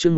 chương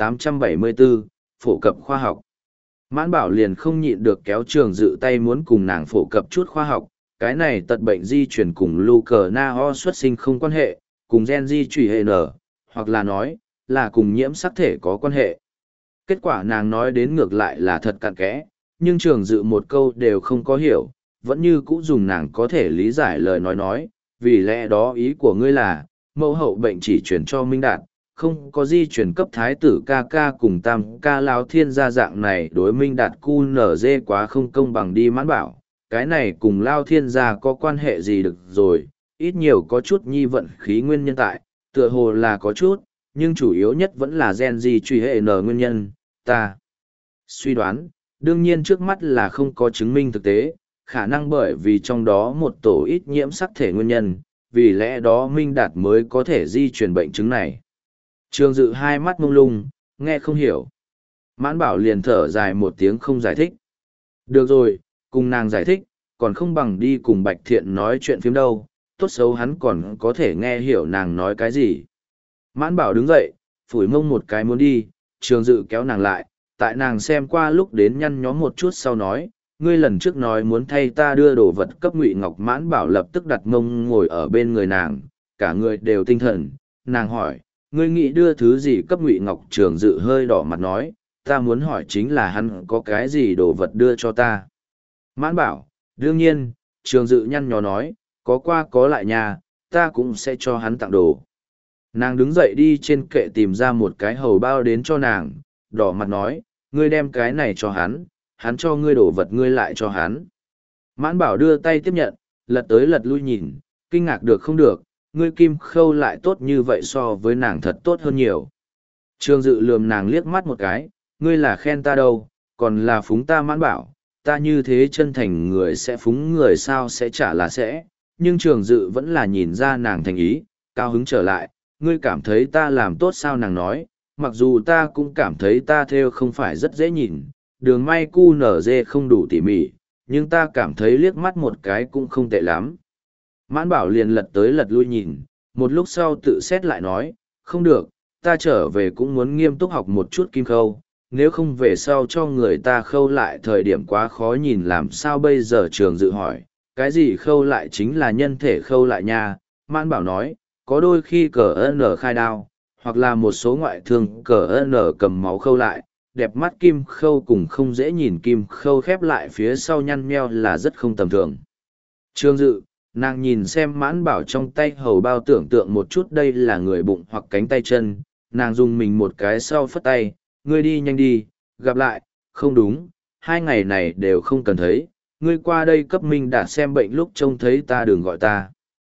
1874, phổ cập khoa học. Mãn Bảo liền không nhịn được kéo Trường Dự tay muốn cùng nàng phổ cập chút khoa học, cái này tật bệnh di truyền cùng Leukemia xuất sinh không quan hệ, cùng gen di truyền hệ nở, hoặc là nói, là cùng nhiễm sắc thể có quan hệ. Kết quả nàng nói đến ngược lại là thật cặn kẽ, nhưng Trường Dự một câu đều không có hiểu, vẫn như cũ dùng nàng có thể lý giải lời nói, vì lẽ đó ý của ngươi là, mẫu hậu bệnh chỉ truyền cho Minh Đạt, không có di truyền cấp thái tử ca ca cùng tam ca lao thiên gia dạng này đối Minh Đạt cu nở dê quá không công bằng đi. Mãn Bảo, cái này cùng lao thiên gia có quan hệ gì được rồi, ít nhiều có chút nhi vận khí nguyên nhân tại, tựa hồ là có chút, nhưng chủ yếu nhất vẫn là gen di truy hệ n nguyên nhân, ta suy đoán, đương nhiên trước mắt là không có chứng minh thực tế, khả năng bởi vì trong đó một tổ ít nhiễm sắc thể nguyên nhân, vì lẽ đó Minh Đạt mới có thể di truyền bệnh chứng này. Trường Dự hai mắt mông lung, nghe không hiểu. Mãn Bảo liền thở dài một tiếng không giải thích. Được rồi, cùng nàng giải thích, còn không bằng đi cùng Bạch Thiện nói chuyện phim đâu, tốt xấu hắn còn có thể nghe hiểu nàng nói cái gì. Mãn Bảo đứng dậy, phủi mông một cái muốn đi, Trường Dự kéo nàng lại, tại nàng xem qua lúc đến nhăn nhó một chút sau nói, ngươi lần trước nói muốn thay ta đưa đồ vật cấp Ngụy Ngọc. Mãn Bảo lập tức đặt mông ngồi ở bên người nàng, cả người đều tinh thần, nàng hỏi, ngươi nghĩ đưa thứ gì cấp Ngụy Ngọc? Trường Dự hơi đỏ mặt nói, ta muốn hỏi chính là hắn có cái gì đồ vật đưa cho ta. Mãn Bảo, đương nhiên. Trường Dự nhăn nhó nói, có qua có lại nhà, ta cũng sẽ cho hắn tặng đồ. Nàng đứng dậy đi trên kệ tìm ra một cái hầu bao đến cho nàng, đỏ mặt nói, ngươi đem cái này cho hắn cho ngươi đồ vật ngươi lại cho hắn. Mãn Bảo đưa tay tiếp nhận, lật tới lật lui nhìn, kinh ngạc được không được, ngươi kim khâu lại tốt như vậy so với nàng thật tốt hơn nhiều. Trường Dự lườm nàng liếc mắt một cái, ngươi là khen ta đâu, còn là phúng ta. Mãn Bảo, ta như thế chân thành người sẽ phúng người sao? Sẽ chả là sẽ, nhưng Trường Dự vẫn là nhìn ra nàng thành ý, cao hứng trở lại, ngươi cảm thấy ta làm tốt sao? Nàng nói, mặc dù ta cũng cảm thấy ta thêu không phải rất dễ nhìn, đường may cu nở dê không đủ tỉ mỉ, nhưng ta cảm thấy liếc mắt một cái cũng không tệ lắm. Mãn Bảo liền lật tới lật lui nhìn, một lúc sau tự xét lại nói, không được, ta trở về cũng muốn nghiêm túc học một chút kim khâu, nếu không về sau cho người ta khâu lại thời điểm quá khó nhìn làm sao bây giờ? Trường Dự hỏi, cái gì khâu lại? Chính là nhân thể khâu lại nha. Mãn Bảo nói, có đôi khi cờ n khai đao, hoặc là một số ngoại thương cờ n cầm máu khâu lại, đẹp mắt kim khâu cùng không dễ nhìn kim khâu khép lại phía sau nhăn nheo là rất không tầm thường. Trường Dự, nàng nhìn xem Mãn Bảo trong tay hầu bao, tưởng tượng một chút đây là người bụng hoặc cánh tay chân, nàng dùng mình một cái sau phất tay, ngươi đi nhanh đi, gặp lại. Không đúng, 2 ngày này đều không cần thấy, ngươi qua đây cấp Minh Đạt xem bệnh lúc trông thấy ta đừng gọi ta.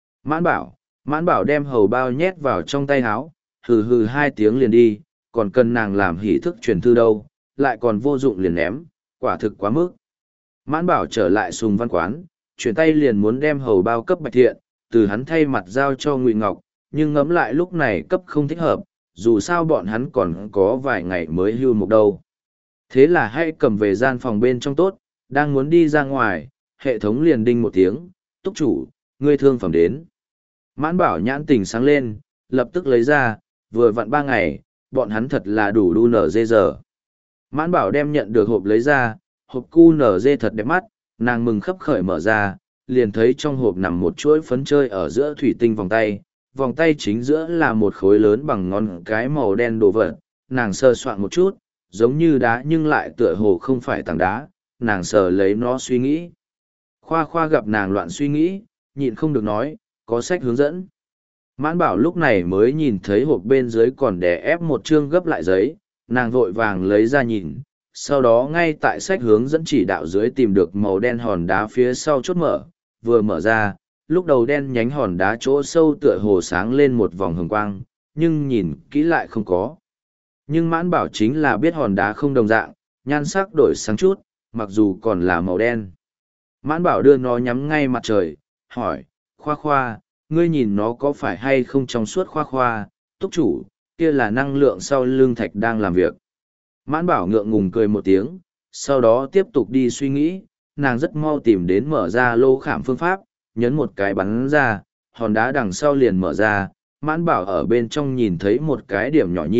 Mãn Bảo đem hầu bao nhét vào trong tay áo, hừ hừ 2 tiếng liền đi, còn cần nàng làm hỷ thức truyền thư đâu, lại còn vô dụng liền ném, quả thực quá mức. Mãn Bảo trở lại Sùng Văn quán, chuyển tay liền muốn đem hầu bao cấp Bạch Thiện, từ hắn thay mặt giao cho Ngụy Ngọc, nhưng ngẫm lại lúc này cấp không thích hợp, dù sao bọn hắn còn có vài ngày mới hưu mục đâu. Thế là hãy cầm về gian phòng bên trong tốt, đang muốn đi ra ngoài, hệ thống liền đinh một tiếng, túc chủ, ngươi thương phẩm đến. Mãn Bảo nhãn tình sáng lên, lập tức lấy ra, vừa vặn 3 ngày, bọn hắn thật là đủ đu nở dê giờ. Mãn Bảo đem nhận được hộp lấy ra, hộp cu nở dê thật đẹp mắt, nàng mừng khấp khởi mở ra, liền thấy trong hộp nằm một chuỗi phấn chơi ở giữa thủy tinh vòng tay chính giữa là một khối lớn bằng ngón cái màu đen đồ vật, nàng sờ soạn một chút, giống như đá nhưng lại tựa hồ không phải tảng đá, nàng sờ lấy nó suy nghĩ. Khoa gặp nàng loạn suy nghĩ, nhịn không được nói, có sách hướng dẫn. Mãn Bảo lúc này mới nhìn thấy hộp bên dưới còn đè ép một chương gấp lại giấy, nàng vội vàng lấy ra nhìn, sau đó ngay tại sách hướng dẫn chỉ đạo dưới tìm được màu đen hòn đá phía sau chốt mở, vừa mở ra, lúc đầu đen nhánh hòn đá chỗ sâu tựa hồ sáng lên một vòng hồng quang, nhưng nhìn kỹ lại không có. Nhưng Mãn Bảo chính là biết hòn đá không đồng dạng, nhan sắc đổi sáng chút, mặc dù còn là màu đen. Mãn Bảo đưa nó nhắm ngay mặt trời, hỏi, Khoa, ngươi nhìn nó có phải hay không trong suốt? Khoa, túc chủ, kia là năng lượng sau lưng thạch đang làm việc. Mãn Bảo ngượng ngùng cười một tiếng, sau đó tiếp tục đi suy nghĩ, nàng rất mau tìm đến mở ra lô khảm phương pháp, nhấn một cái bắn ra, hòn đá đằng sau liền mở ra, Mãn Bảo ở bên trong nhìn thấy một cái điểm nhỏ nhi,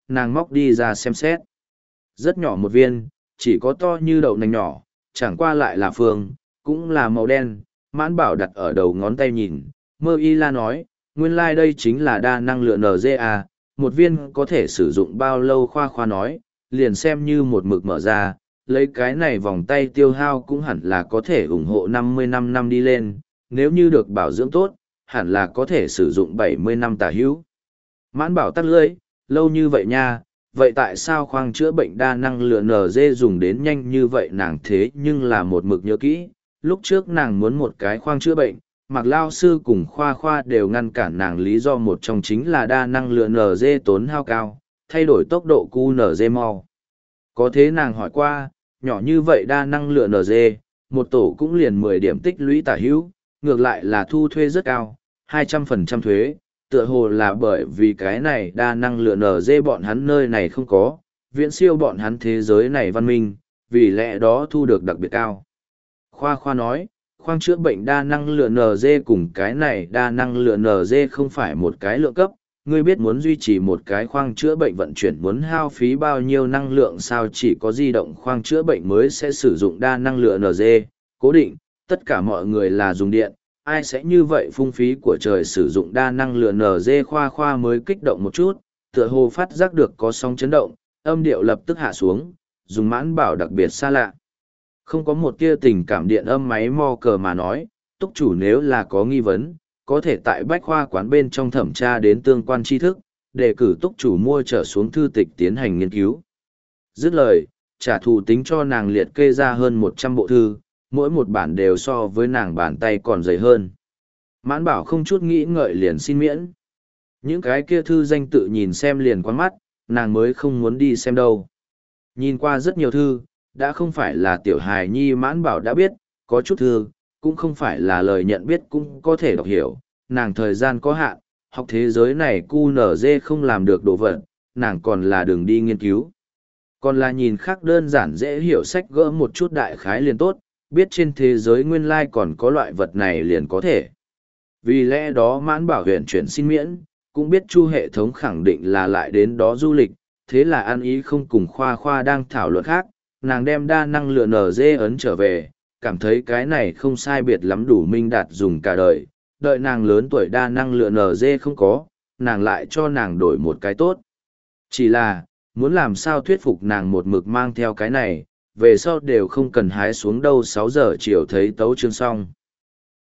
nàng móc đi ra xem xét. Rất nhỏ một viên, chỉ có to như đậu nành nhỏ, chẳng qua lại là phương, cũng là màu đen. Mãn bảo đặt ở đầu ngón tay nhìn, Mơ Y La nói, nguyên lai đây chính là đa năng lượng NGA, một viên có thể sử dụng bao lâu. Khoa Khoa nói, liền xem như một mực mở ra, lấy cái này vòng tay tiêu hao cũng hẳn là có thể ủng hộ 55 năm đi lên, nếu như được bảo dưỡng tốt, hẳn là có thể sử dụng 70 năm tả hữu. Mãn bảo tắt lưỡi, lâu như vậy nha, vậy tại sao khoang chữa bệnh đa năng lượng NG dùng đến nhanh như vậy? Nàng thế nhưng là một mực nhớ kỹ, lúc trước nàng muốn một cái khoang chữa bệnh, Mạc Lao sư cùng Khoa Khoa đều ngăn cản nàng, lý do một trong chính là đa năng lượng NG tốn hao cao, thay đổi tốc độ QNG mau. Có thế nàng hỏi qua, nhỏ như vậy đa năng lượng NG, một tổ cũng liền 10 điểm tích lũy tả hữu, ngược lại là thu thuê rất cao, 200% thuế, tựa hồ là bởi vì cái này đa năng lượng NG bọn hắn nơi này không có, viễn siêu bọn hắn thế giới này văn minh, vì lẽ đó thu được đặc biệt cao. Khoa Khoa nói, khoang chữa bệnh đa năng lượng NG cùng cái này đa năng lượng NG không phải một cái lượng cấp, ngươi biết muốn duy trì một cái khoang chữa bệnh vận chuyển muốn hao phí bao nhiêu năng lượng sao? Chỉ có di động khoang chữa bệnh mới sẽ sử dụng đa năng lượng NG, cố định, tất cả mọi người là dùng điện, ai sẽ như vậy phung phí của trời sử dụng đa năng lượng NG? Khoa Khoa mới kích động một chút, tựa hồ phát giác được có sóng chấn động, âm điệu lập tức hạ xuống, dùng Mãn Bảo đặc biệt xa lạ. Không có một tia tình cảm điện âm máy mo cờ mà nói, túc chủ nếu là có nghi vấn, có thể tại bách khoa quán bên trong thẩm tra đến tương quan tri thức, để cử túc chủ mua trở xuống thư tịch tiến hành nghiên cứu. Dứt lời, trả thù tính cho nàng liệt kê ra hơn 100 bộ thư, mỗi một bản đều so với nàng bàn tay còn dày hơn. Mãn Bảo không chút nghĩ ngợi liền xin miễn. Những cái kia thư danh tự nhìn xem liền quán mắt, nàng mới không muốn đi xem đâu. Nhìn qua rất nhiều thư, đã không phải là tiểu hài nhi. Mãn Bảo đã biết, có chút thư, cũng không phải là lời nhận biết cũng có thể đọc hiểu, nàng thời gian có hạn, học thế giới này QNZ không làm được đồ vật, nàng còn là đường đi nghiên cứu. Còn là nhìn khác đơn giản dễ hiểu sách gỡ một chút đại khái liền tốt, biết trên thế giới nguyên lai còn có loại vật này liền có thể. Vì lẽ đó Mãn Bảo huyện chuyển xin miễn, cũng biết Chu hệ thống khẳng định là lại đến đó du lịch, thế là ăn ý không cùng Khoa Khoa đang thảo luận khác, nàng đem đa năng lượng NG ấn trở về, cảm thấy cái này không sai biệt lắm đủ minh đạt dùng cả đời, đợi nàng lớn tuổi đa năng lượng NG không có, nàng lại cho nàng đổi một cái tốt. Chỉ là, muốn làm sao thuyết phục nàng một mực mang theo cái này, về sau đều không cần hái xuống đâu. 6 giờ chiều thấy tấu chương xong.